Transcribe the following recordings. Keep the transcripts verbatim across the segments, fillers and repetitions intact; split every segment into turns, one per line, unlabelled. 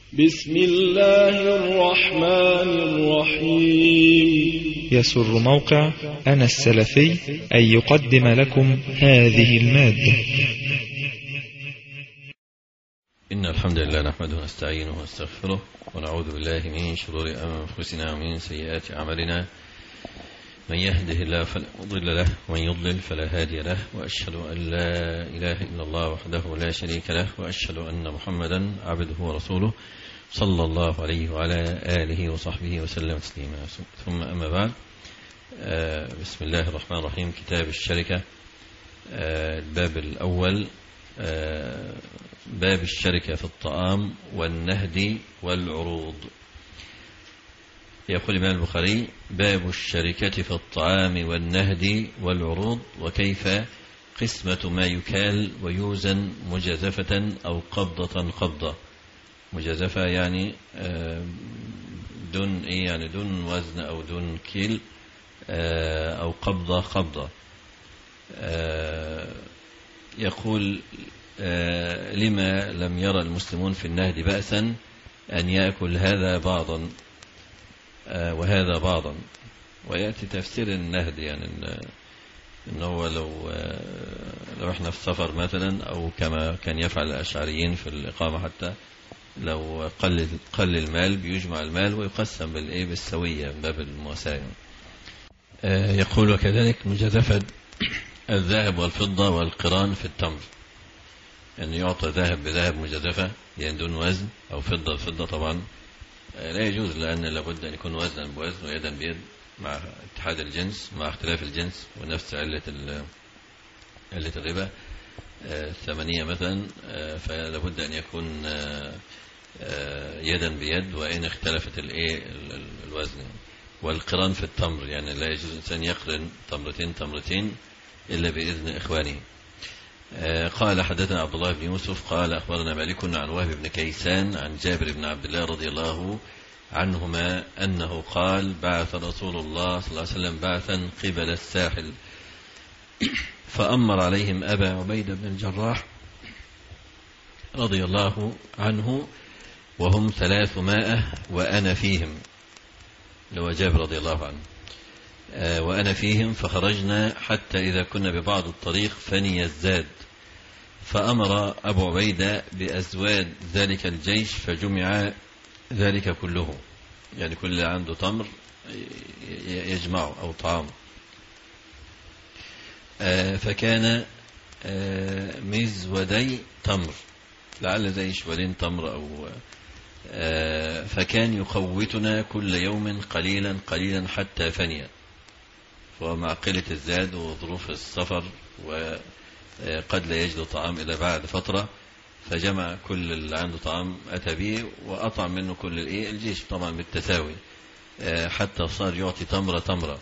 بسم الله الرحمن الرحيم.
يسر موقع أنا السلفي أن يقدم لكم هذه المادة.
إن الحمد لله نحمده ونستعينه ونستغفره ونعوذ بالله من شرور أنفسنا ومن سيئات أعمالنا. من يهده الله فلا مضل له ومن يضلل فلا هادي له، وأشهد أن لا إله إلا الله وحده لا شريك له، وأشهد أن محمدا عبده ورسوله صلى الله عليه وعلى آله وصحبه وسلم تسليما. ثم أما بعد، بسم الله الرحمن الرحيم. كتاب الشركة، الباب الأول، باب الشركة في الطعام والنهد والعروض. يقول الإمام البخاري: باب الشركة في الطعام والنهد والعروض، وكيف قسمة ما يكال ويوزن مجازفة أو قبضة قبضة. مجازفة يعني دون إيه يعني دون وزن أو دون كيل، أو قبضة قبضة. يقول: لما لم يرى المسلمون في النهد بأسا أن يأكل هذا بعضا وهذا بعضا. ويأتي تفسير النهد يعني إن هو لو لو إحنا في سفر مثلا، أو كما كان يفعل الأشعريين في الإقامة، حتى لو قل قل المال بيجمع المال ويقسم بالإيه بالسوية من باب المواساة. يقول: وكذلك مجازفة الذهب والفضة والقران في التمر، يعني يعطى ذهب بذهب مجازفة يعني دون وزن، أو فضة بفضة. طبعا لا يجوز، لأن لابد أن يكون وزنا بوزن ويدا بيد، مع اتحاد الجنس مع اختلاف الجنس، ونفس علة علة الربا الثمنية مثلا، فلابد أن يكون يدا بيد وإن اختلفت الايه الوزن. والقران في التمر يعني لا يجوز الإنسان يقرن تمرتين تمرتين إلا بإذن إخوانه. قال: حدثنا عبد الله بن يوسف قال: أخبرنا مالك عن وهب بن كيسان عن جابر بن عبد الله رضي الله عنهما أنه قال: بعث رسول الله صلى الله عليه وسلم بعثا قبل الساحل، فأمر عليهم أبا عبيدة بن الجراح رضي الله عنه وهم ثلاثمائة وأنا فيهم، لو جابر رضي الله عنه، وأنا فيهم. فخرجنا حتى إذا كنا ببعض الطريق فني الزاد، فأمر أبو عبيدة بأزواد ذلك الجيش فجمع ذلك كله، يعني كل اللي عنده تمر يجمعه أو طعام. فكان مزودي تمر، لعل زي شوالين تمر أو فكان يقوتنا كل يوم قليلا قليلا حتى فني. ومع قلة الزاد وظروف السفر وقد لا يجد طعام إلا بعد فترة، فجمع كل اللي عنده طعام أتى به وأطعم منه كل الإيه الجيش طبعا بالتساوي، حتى صار يعطي تمرة تمرة.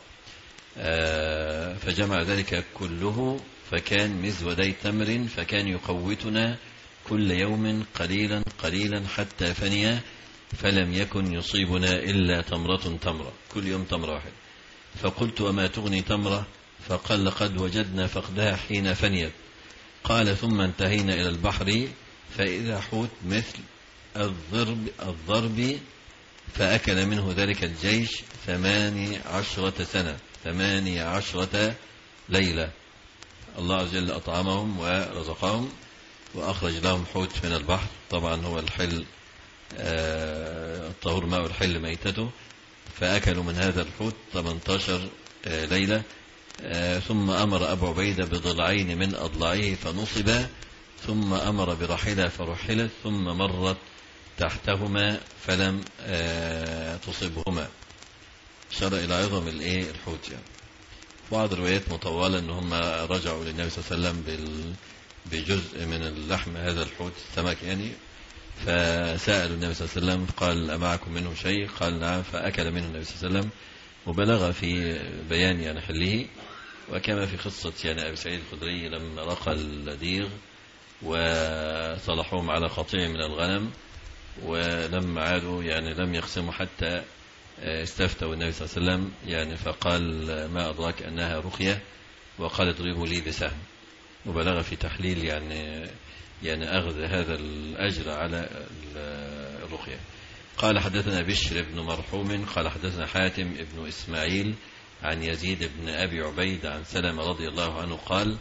فجمع ذلك كله، فكان مزودي تمر، فكان يقوتنا كل يوم قليلا قليلا حتى فني، فلم يكن يصيبنا إلا تمرة تمرة، كل يوم تمرة واحد. فقلت: وما تغني تمرة؟ فقال: لقد وجدنا فقدها حين فنيت. قال: ثم انتهينا إلى البحر فإذا حوت مثل الضرب الضرب فأكل منه ذلك الجيش ثماني عشرة سنة ثماني عشرة ليلة. الله عز وجل أطعمهم ورزقهم وأخرج لهم حوت من البحر، طبعا هو الحل الطهور ماء الحل ميتته، فأكلوا من هذا الحوت ثمانية عشر ليلة. ثم أمر أبو عبيدة بضلعين من أضلاعه فنصبا، ثم أمر برحلة فرحلت، ثم مرت تحتهما فلم تصبهما. شار إلى عظم الإيه الحوت يعني. بعض الروايات مطولة أن هم رجعوا للنبي صلى الله عليه وسلم بجزء من اللحم هذا الحوت السمك يعني، فسألوا النبي صلى الله عليه وسلم قال: أمعكم منه شيء؟ قال: نعم. فأكل منه النبي صلى الله عليه وسلم وبلغ في بيان يعني حله. وكما في قصة يعني أبي سعيد الخدري لما رقى اللديغ وصلحوهم على قطيع من الغنم، ولما عادوا يعني لم يقسموا حتى استفتوا النبي صلى الله عليه وسلم يعني، فقال: ما أدراك أنها رقية؟ وقال: اضربوا لي بسهم. وبلغ في تحليل يعني يعني أخذ هذا الأجر على الرقية. قال حدثنا بشر بن مرحوم قال حدثنا حاتم بن إسماعيل عن يزيد بن أبي عبيد عن سلمة رضي الله عنه قال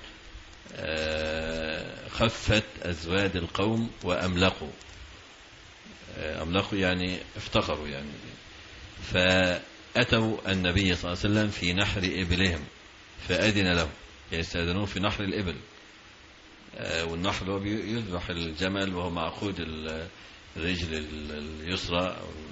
خفت أزواد القوم وأملقوا، أملقوا يعني افتقروا يعني، فأتوا النبي صلى الله عليه وسلم في نحر إبلهم فأذن لهم، يعني استأذنوه في نحر الإبل. والنحر هو يذبح الجمل وهو معقود الرجل اليسرى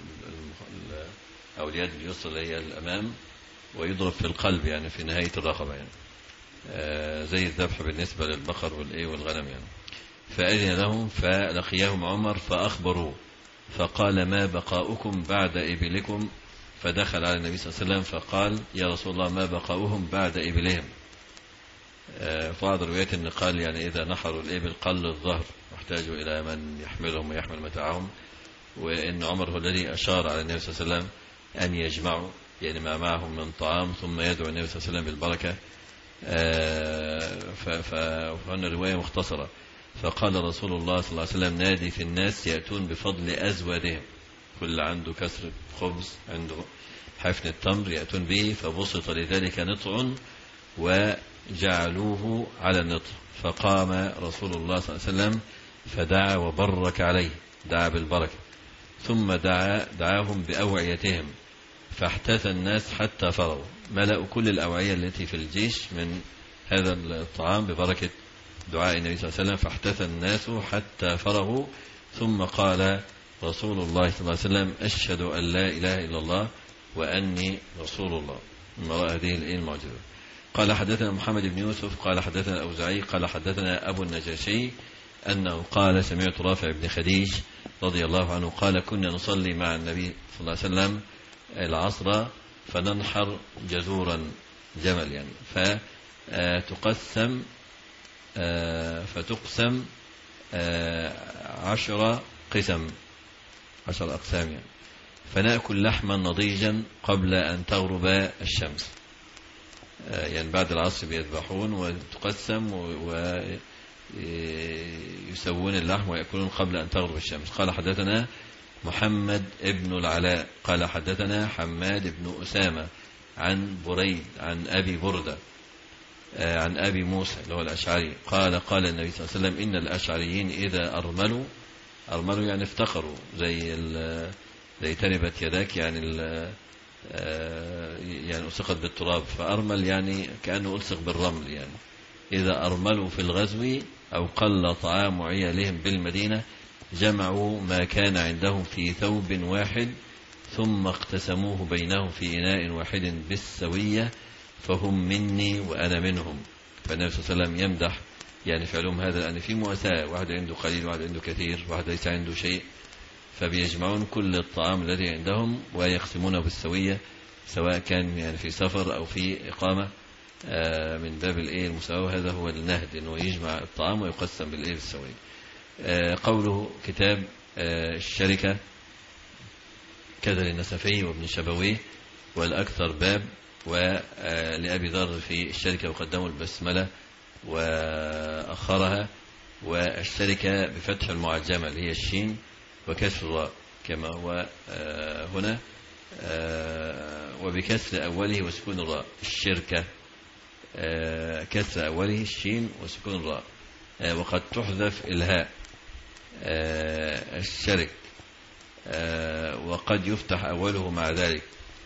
أو اليد اليسرى اللي هي الأمام، ويضرب في القلب يعني في نهاية الرقبة يعني زي الذبح بالنسبة للبقر والإيه والغنم يعني. فأذن لهم فلقيهم عمر فأخبروه فقال ما بقاؤكم بعد إبلكم؟ فدخل على النبي صلى الله عليه وسلم فقال يا رسول الله ما بقاؤهم بعد إبلهم. بعض الروايات ان قال يعني إذا نحروا الإبل قل الظهر واحتاجوا إلى من يحملهم ويحمل متاعهم، وإن عمر هو الذي أشار على النبي صلى الله عليه وسلم أن يجمعوا يعني ما معهم من طعام ثم يدعو النبي صلى الله عليه وسلم بالبركة. فهنا الرواية مختصرة. فقال رسول الله صلى الله عليه وسلم نادي في الناس يأتون بفضل أزوادهم، كل عنده كسر خبز عنده حفن التمر يأتون به، فبسط لذلك نطع وجعلوه على النطع. فقام رسول الله صلى الله عليه وسلم فدعا وبرك عليه، دعا بالبركة، ثم دعا دعاهم بأوعيتهم فاحتث الناس حتى فرغوا، ملأوا كل الأوعية التي في الجيش من هذا الطعام ببركة دعاء النبي صلى الله عليه وسلم، فاحتث الناس حتى فرغوا. ثم قال رسول الله صلى الله عليه وسلم أشهد أن لا إله إلا الله وأني رسول الله، من وراء هذه المعجزة. قال حدثنا محمد بن يوسف قال حدثنا الأوزاعي قال حدثنا أبو النجاشي أنه قال سمعت رافع بن خديج رضي الله عنه قال كنا نصلي مع النبي صلى الله عليه وسلم العصر فننحر جزورا جمل يعني، فتقسم فتقسم عشر قسم عشر أقسام يعني، فنأكل لحما نضيجا قبل أن تغرب الشمس. يعني بعد العصر بيذبحون وتقسم ويسوون اللحم ويأكلون قبل أن تغرب الشمس. قال حدثنا محمد ابن العلاء قال حدثنا حماد بن أسامة عن بريد عن أبي بردة عن أبي موسى اللي هو الأشعري قال قال النبي صلى الله عليه وسلم إن الأشعريين إذا أرملوا أرملوا يعني افتقروا زي زي تربت يداك يعني يعني ألصقت بالتراب، فأرمل يعني كأنه ألصق بالرمل يعني. إذا أرملوا في الغزو أو قل طعام عيالهم بالمدينة جمعوا ما كان عندهم في ثوب واحد ثم اقتسموه بينهم في إناء واحد بالسوية فهم مني وأنا منهم. فالنبي صلى الله عليه وسلم يمدح يعني فعلهم هذا، لأن في مواساة، واحد عنده قليل واحد عنده كثير واحد ليس عنده شيء، فبيجمعون كل الطعام الذي عندهم ويقسمونه بالسوية سواء كان يعني في سفر أو في إقامة من باب الإيه المساواة. هذا هو النهد، إنه يجمع الطعام ويقسم بالإيه بالسوية. قوله كتاب الشركة كذا للنسفي وابن شبويه والأكثر باب، ولأبي ذر في الشركة وقدموا البسملة وأخرها، والشركة بفتح المعجمة اللي هي الشين وكسر الراء كما هو هنا، وبكسر أوله وسكون الراء. الشركة كسر أوله الشين وسكون الراء، وقد تحذف الهاء. الشرك وقد يفتح أوله مع ذلك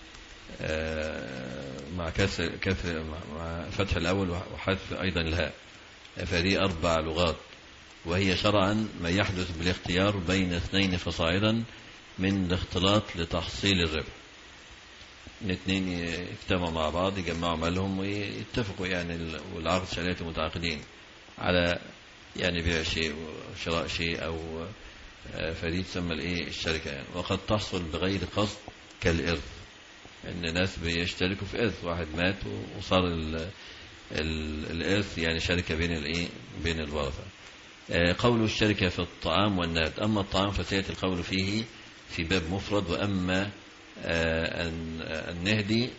مع كسر كسر مع فتح الأول وحذف أيضا الهاء. فهذه أربع لغات، وهي شرعا ما يحدث بالاختيار بين اثنين فصاعدا من الاختلاط لتحصيل الربح. الاثنين يجتمعوا مع بعض يجمعوا مالهم ويتفقوا يعني، والعقد شريعة متعاقدين على يعني بيع شيء وشراء شيء أو فدي تسمى الايه الشركة يعني. وقد تحصل بغير قصد كالإرث، ان ناس بيشتركوا في إرث، واحد مات وصار الإرث يعني شركة بين الايه بين الورثة. قول الشركة في الطعام والنهد. أما الطعام فسيأتي القول فيه في باب مفرد، وأما النهد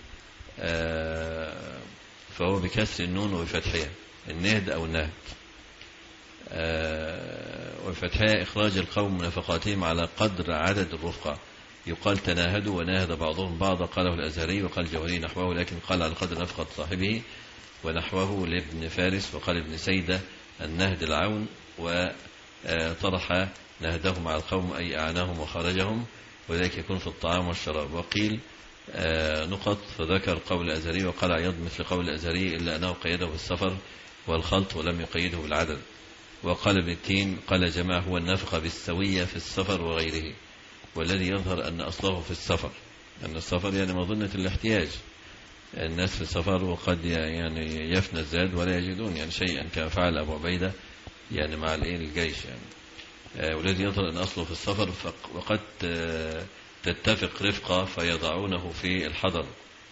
فهو بكسر النون وبفتحها، النهد أو النهد. وفتحها إخراج القوم من نفقاتهم على قدر عدد الرفقة، يقال تناهدوا وناهد بعضهم بعضا، قاله الأزهري وقال الجوهري نحوه، لكن قال على قدر نفقة صاحبه، ونحوه لابن فارس، وقال ابن سيدة النهد العون، وطرح نهدهم على القوم أي أعناهم وخرجهم، وذلك يكون في الطعام والشراب. وقيل نقط فذكر قول الأزهري، وقال عياض مثل قول الأزهري إلا أنه قيده بالسفر والخلط ولم يقيده بالعدد. وقال ابن التين قال جماعة هو النفقة بالسوية في السفر وغيره، والذي يظهر أن أصله في السفر، أن السفر يعني مظنة الاحتياج، الناس في السفر وقد يعني يفنى الزاد ولا يجدون يعني شيئا كما فعل أبو عبيدة يعني مع الجيش يعني، والذي يظهر أن أصله في السفر، وقد تتفق رفقة فيضعونه في الحضر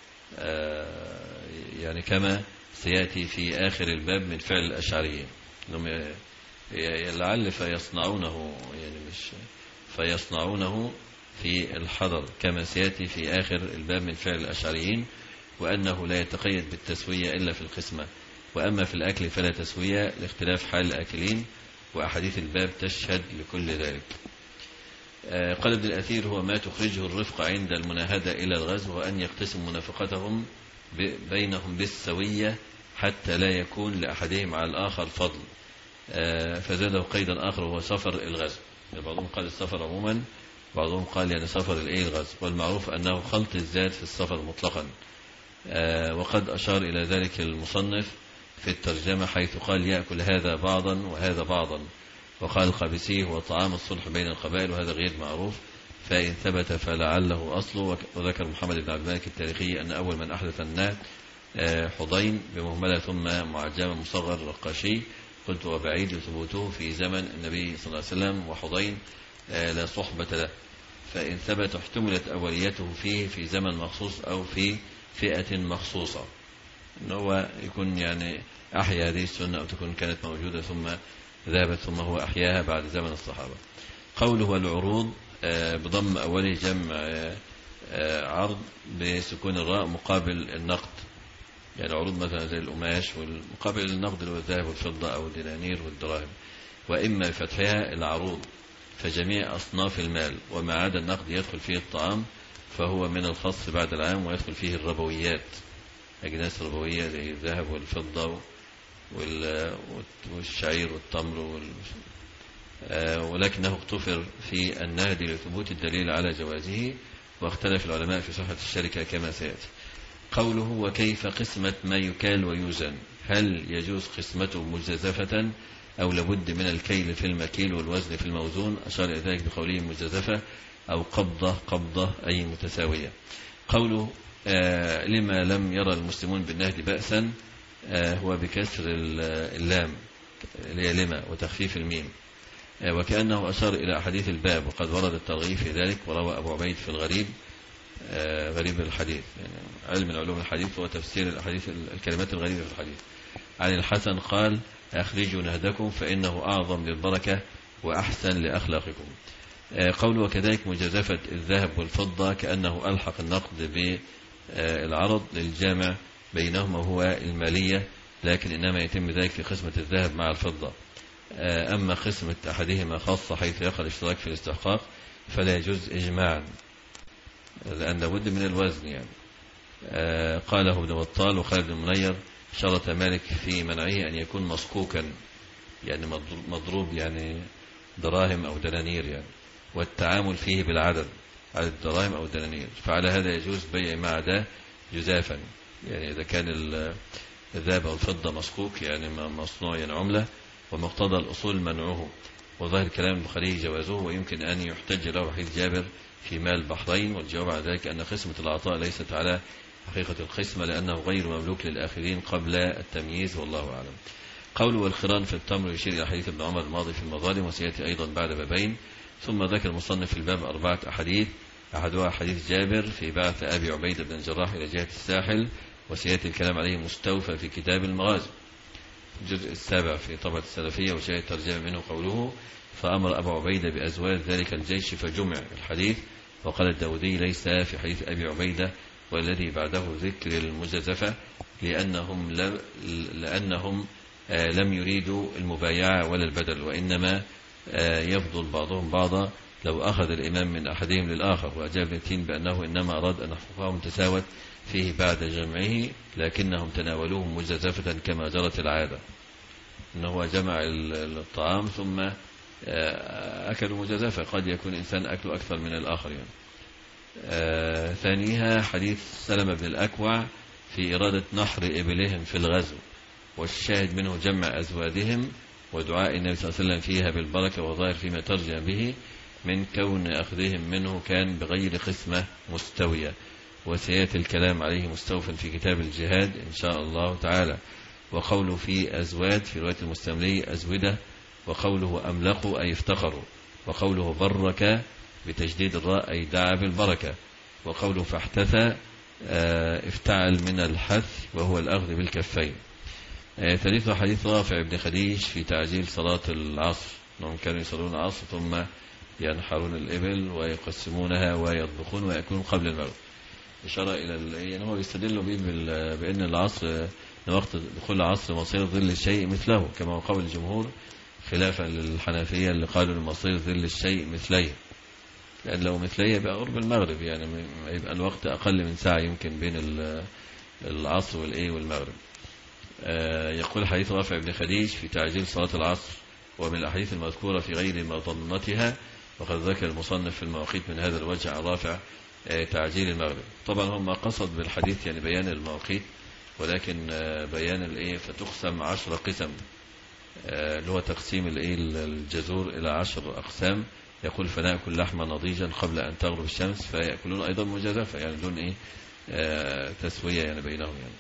يعني كما سيأتي في آخر الباب من فعل الأشعريين، لعل فيصنعونه يعني مش فيصنعونه في الحضر كما سيأتي في آخر الباب من فعل الأشعريين، وأنه لا يتقيد بالتسوية إلا في القسمة، وأما في الأكل فلا تسوية لاختلاف حال الأكلين، وأحاديث الباب تشهد لكل ذلك. قال ابن الأثير هو ما تخرجه الرفق عند المناهدة إلى الغزو، وأن يقتسم منافقتهم بينهم بالسوية حتى لا يكون لأحدهم على الآخر فضل. فزاده قيدا آخر وهو سفر الغزو، بعضهم قال السفر عموما، بعضهم قال يعني سفر الإيه الغزو، والمعروف أنه خلط الزاد في السفر مطلقا. وقد أشار إلى ذلك المصنف في الترجمة حيث قال يأكل هذا بعضا وهذا بعضا، وقال القابسي هو طعام الصلح بين القبائل، وهذا غير معروف، فإن ثبت فلعله أصله. وذكر محمد بن عبد الملك التاريخي أن أول من أحدث النهد حضين بمهملة ثم معجم مصغر رقاشي، قلت وبعيد ثبوته في زمن النبي صلى الله عليه وسلم، وحضين لا صحبة له، فإن ثبت احتملت أوليته فيه في زمن مخصوص أو في فئة مخصوصة، إن هو يكون يعني أحيا هذه السنة أو تكون كانت موجودة ثم ذهبت ثم هو أحياها بعد زمن الصحابة. قوله العروض بضم أوله جمع عرض بسكون الراء مقابل النقد، يعني عروض مثلا زي القماش، والمقابل النقد اللي هو الذهب والفضة أو الدنانير والدراهم. وإما فتحها العروض فجميع أصناف المال، وما عدا النقد يدخل فيه الطعام، فهو من الخاص بعد العام، ويدخل فيه الربويات، أجناس ربوية زي الذهب والفضة والشعير والتمر وال... ولكنه اغتفر في النهد لثبوت الدليل على جوازه، واختلف العلماء في صحة الشركة كما سيأتي. قوله وكيف قسمة ما يكال ويوزن، هل يجوز قسمته مجزفة أو لابد من الكيل في المكيل والوزن في الموزون؟ أشار إلى ذلك بقوله مجزفة أو قبضة قبضة أي متساوية. قوله آه لما لم يرى المسلمون بالنهد بأسا، آه هو بكسر اللام اللي هي لما وتخفيف الميم، آه وكأنه أشار إلى أحاديث الباب، وقد ورد الترغيب في ذلك، وروى أبو عبيد في الغريب آه غريب الحديث، يعني علم من علوم الحديث هو تفسير الحديث الكلمات الغريبة في الحديث. عن الحسن قال أخرجوا نهدكم فإنه أعظم للبركة وأحسن لأخلاقكم. قوله وكذلك مجازفة الذهب والفضة، كأنه ألحق النقد بالعرض للجامع بينهما هو المالية، لكن إنما يتم ذلك في قسمة الذهب مع الفضة. أما قسمة أحدهما خاصة حيث يقع الاشتراك في الاستحقاق فلا يجوز إجماعا، لأن لابد من الوزن يعني. قاله ابن بطال وخالد بن منير شرط مالك في منعه أن يكون مصكوكا، يعني مضروب يعني دراهم أو دنانير يعني، والتعامل فيه بالعدد على الدراهم أو الدنانير، فعلى هذا يجوز بيع مع ده جزافا، يعني إذا كان الذهب أو الفضة مصكوك يعني مصنوع يعني عملة، ومقتضى الأصول منعه، وظاهر كلام البخاري جوازه، ويمكن أن يحتج له حديث جابر في مال البحرين، والجواب على ذلك أن قسمة العطاء ليست على حقيقة القسمة، لأنه غير مملوك للآخرين قبل التمييز، والله أعلم. قوله والخران في التمر يشير إلى حديث ابن عمر الماضي في المظالم، وسيأتي أيضا بعد بابين. ثم ذكر المصنف في الباب أربعة أحاديث، أحدها حديث جابر في بعث أبي عبيدة بن الجراح إلى جهة الساحل، وسيأتي الكلام عليه مستوفى في كتاب المغازي الجزء السابع في طبعة السلفية، وشاهد ترجمة منه قوله فأمر أبو عبيدة بأزواج ذلك الجيش فجمع الحديث. وقال الداودي ليس في حديث أبي عبيدة والذي بعده ذكر المجازفة، لأنهم, لأنهم لم يريدوا المبايعة ولا البدل، وإنما يفضل بعضهم بعضا لو أخذ الإمام من أحدهم للآخر. وأجاب ابن تين بأنه إنما أراد أن حقوقهم تساوت فيه بعد جمعه، لكنهم تناولوه مجازفة كما جرت العادة، أنه جمع الطعام ثم أكلوا مجازفة، قد يكون إنسان أكله أكثر من الآخر يعني. آه ثانيها حديث سلمة بن الأكوع في إرادة نحر إبلهم في الغزو، والشاهد منه جمع أزوادهم ودعاء النبي صلى الله عليه وسلم فيها بالبركة، وظاهر فيما ترجع به من كون أخذهم منه كان بغير قسمة مستوية، وسيأتي الكلام عليه مستوفا في كتاب الجهاد إن شاء الله تعالى. وقوله في أزواد في رواية المستملي أزودة، وقوله أملقوا أي افتقروا، وقوله برك بتجديد الراء أي دعا بالبركة، وقوله فاحتثى افتعل من الحث وهو الأخذ بالكفين. ثالث حديث رافع بن خديج في تعجيل صلاة العصر، أنهم كانوا يصلون العصر ثم ينحرون الإبل ويقسمونها ويطبخون ويأكلون قبل المغرب، إشارة إلى يعني هو يستدل به بأن العصر وقت دخول العصر مصير ظل الشيء مثله، كما هو قول الجمهور خلافا للحنفية اللي قالوا المصير ظل الشيء مثليه، لأن لو مثليه يبقى قرب المغرب، يعني يبقى الوقت أقل من ساعة يمكن بين العصر والإيه والمغرب. يقول حديث رافع بن خديج في تعجيل صلاة العصر، ومن الأحاديث المذكورة في غير مظنتها، وقد ذكر المصنف في المواقيت من هذا الوجه عن رافع تعجيل المغرب. طبعا هم قصد بالحديث يعني بيان المواقيت، ولكن بيان الايه فتقسم عشر قسم، اللي هو تقسيم الايه الجزور الى عشر اقسام. يقول فنأكل لحما نضيجا قبل ان تغرب الشمس، فيأكلون ايضا مجازفة يعني دون ايه تسوية يعني بينهم يعني.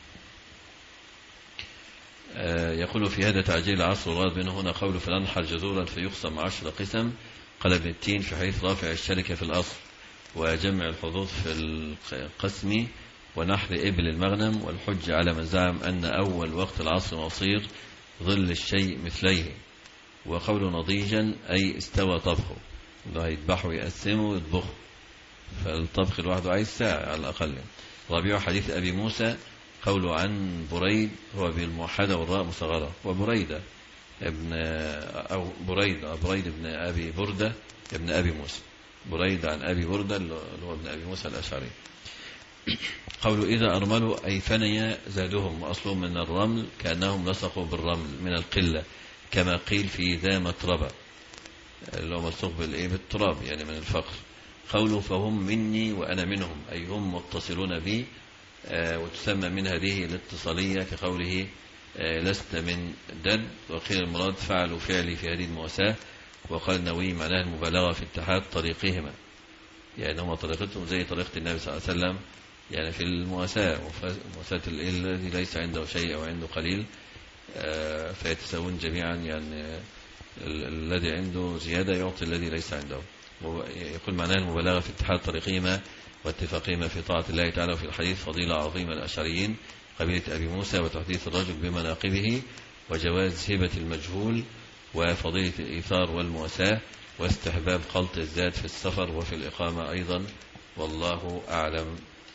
يقول في هذا تعجيل العصر، وراد منه هنا قول فننحر جزورا فيقسم عشر قسم. قال ابن التين في حديث رافع الشركة في الأصل وجمع الحظوظ في القسم ونحر إبل المغنم، والحج على من زعم أن أول وقت العصر مصير ظل الشيء مثليه. وقول نضيجا أي استوى طبخه، ده يذبحه ويقسمه ويطبخه، فالطبخ لوحده عايز ساعة على الأقل. رابع حديث أبي موسى قوله عن بريد، هو بالموحدة والراء مصغرة، وبريدة ابن أو بريد بريد ابن أبي بردة ابن أبي موسى، بريد عن أبي بردة اللي هو ابن أبي موسى الأشعري. قولوا إذا أرملوا أي فني زادهم، وأصلهم من الرمل كأنهم لصقوا بالرمل من القلة، كما قيل في ذا متربة اللي هو ملصوق بالتراب يعني من الفقر. قولوا فهم مني وأنا منهم أي هم متصلون بي، وتسمى من هذه الاتصالية كقوله لست من دد. وقيل المراد فعلوا فعلي في هذه المواساة. وقال النووي معناه المبالغة في اتحاد طريقهما، يعني هم طريقتهم زي طريقة النبي صلى الله عليه وسلم يعني في المواساة، مواساة الذي ليس عنده شيء أو عنده قليل فيتساوون جميعا، يعني الذي عنده زيادة يعطي الذي ليس عنده. يقول معناه المبالغة في اتحاد طريقهما واتفاقهما في طاعة الله تعالى. وفي الحديث فضيلة عظيمة الأشعريين قبيلة أبي موسى، وتحديث الرجل بمناقبه، وجواز هبة المجهول، وفضيلة الإيثار والمواساة، واستحباب خلط الزاد في السفر وفي الإقامة أيضا، والله أعلم.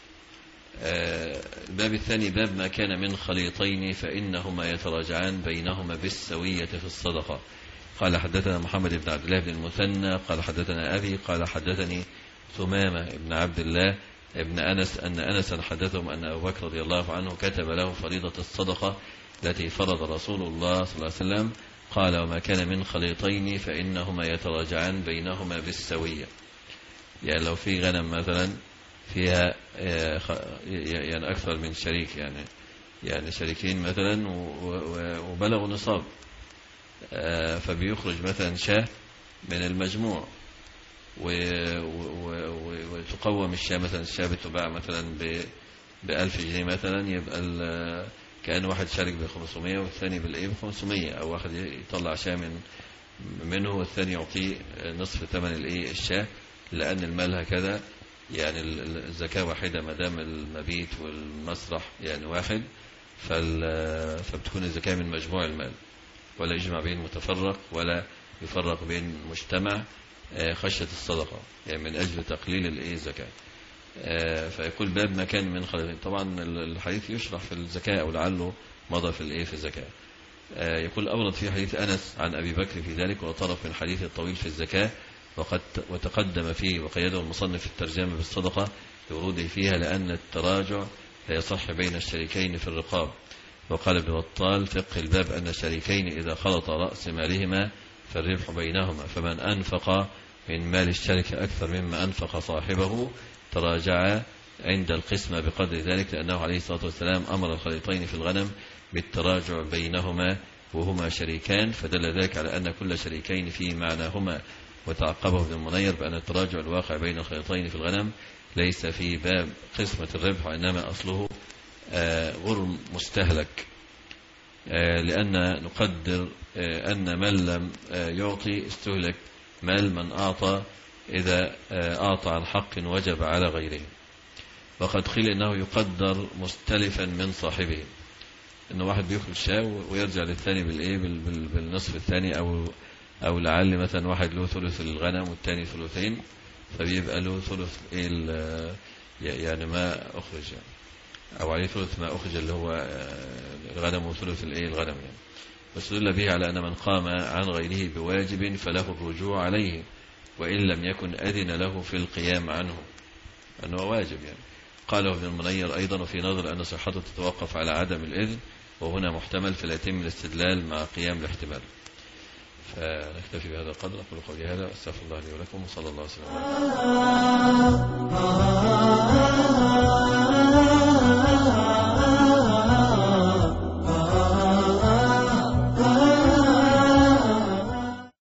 الباب الثاني باب ما كان من خليطين فإنهما يتراجعان بينهما بالسوية في الصدقة. قال حدثنا محمد بن عبد الله بن المثنى قال حدثنا أبي قال حدثني ثمامة بن عبد الله ابن أنس أن أنسا حدثهم أن أبو بكر رضي الله عنه كتب له فريضة الصدقة التي فرض رسول الله صلى الله عليه وسلم. قال وما كان من خليطين فإنهما يتراجعان بينهما بالسوية، يعني لو في غنم مثلا فيها يعني أكثر من شريك، يعني يعني شريكين مثلا وبلغوا نصاب، فبيخرج مثلا شاة من المجموع وتقوم الشاة، مثلا الشاة بتباع مثلا بألف جنيه مثلا، يبقى كأن واحد شارك بخمسمية والثاني بالإيه بخمسمية، أو واحد يطلع شاة من منه والثاني يعطيه نصف ثمن الإيه الشاة، لأن المال هكذا يعني الزكاة واحدة ما دام المبيت والمسرح يعني واحد، فبتكون الزكاة من مجموع المال، ولا يجمع بين متفرق ولا يفرق بين مجتمع خشية الصدقة، يعني من أجل تقليل الإيه الزكاة. فيقول باب ما كان من خليطين. طبعا الحديث يشرح في الزكاة أو لعله مضى في الإيه في الزكاة. يقول أورد في حديث أنس عن أبي بكر في ذلك وطرف من حديث الطويل في الزكاة وقد وتقدم فيه وقيده المصنف في الترجمة بالصدقة لوروده فيها لأن التراجع لا يصح بين الشريكين في الرقاب. وقال ابن بطال فقه الباب أن الشريكين إذا خلط رأس مالهما فالربح بينهما، فمن أنفق من مال الشركة أكثر مما أنفق صاحبه تراجع عند القسمة بقدر ذلك، لأنه عليه الصلاة والسلام أمر الخليطين في الغنم بالتراجع بينهما وهما شريكان، فدل ذلك على أن كل شريكين في معناهما. وتعقبه ابن المنير بأن التراجع الواقع بين الخليطين في الغنم ليس في باب قسمة الربح، وإنما أصله غرم مستهلك، لأن نقدر أن من لم يعطي استهلك مال من أعطى إذا أعطى عن حق وجب على غيره. وقد قيل إنه يقدر مستلفا من صاحبه، إنه واحد بيأكل شاة ويرجع للثاني بالإيه بالنصف الثاني، أو أو لعل مثلا واحد له ثلث الغنم والثاني ثلثين، فبيبقى له ثلث إيه يعني ما أخرج يعني، أو عليه ثلث ما أخرج اللي هو الغنم وثلث الإيه الغنم يعني. واستدل به على أن من قام عن غيره بواجب فله الرجوع عليه وإن لم يكن أذن له في القيام عنه، أنه واجب يعني. قاله ابن المنير أيضا وفي نظر أن صحته تتوقف على عدم الإذن، وهنا محتمل فلا يتم الاستدلال مع قيام الاحتمال. فنكتفي بهذا القدر. أقول قولي هذا، أستغفر الله لي ولكم، وصلى الله وسلم على